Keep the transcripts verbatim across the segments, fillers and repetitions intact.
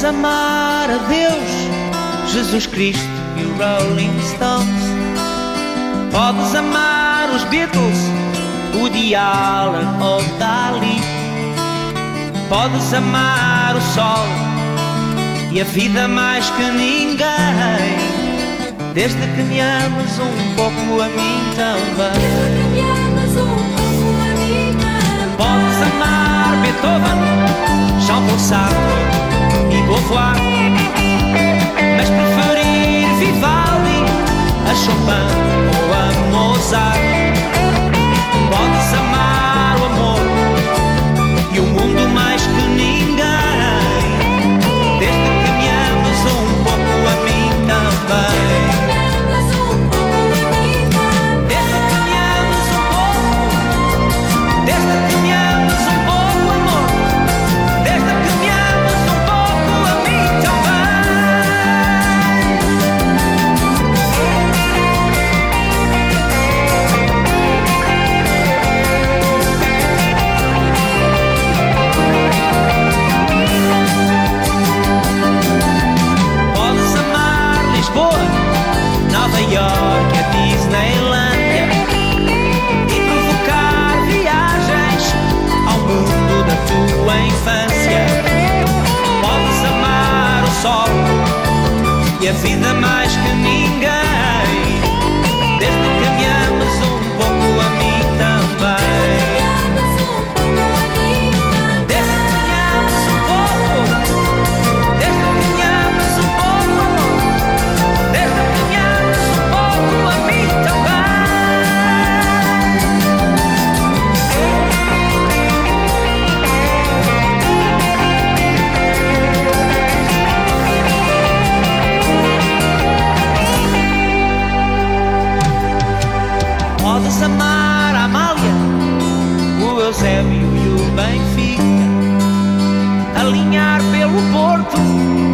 amar a Deus, Jesus Cristo e os Rolling Stones. Podes amar os Beatles, Woody Allen ou Dali. Podes amar o sol e a vida mais que ninguém, desde que me ames um pouco a mim também. Podes amar Beethoven, Jean-Paul Sartre e Beauvoir, mas preferir Vivaldi a Chopin ou a Mozart. Podes amar o amor e o mundo mais que ninguém, desde que me ames um pouco a mim também. Desde que me ames um pouco, desde que me ames um pouco, amor, desde que me ames um pouco a mim também. Podes amar Lisboa, Nova York, a Disneylândia e provocar viagens ao mundo da tua infância. Podes amar o sol e a vida mais que ninguém, desde que me ames um pouco a mim também. Desde que me ames um pouco, desde que me ames um pouco, amor, desde que me ames um pouco a mim também. Podes amar a Amália, o Eusébio e o Benfica, alinhar pelo Porto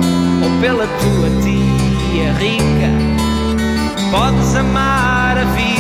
ou pela tua tia rica. Podes amar a vida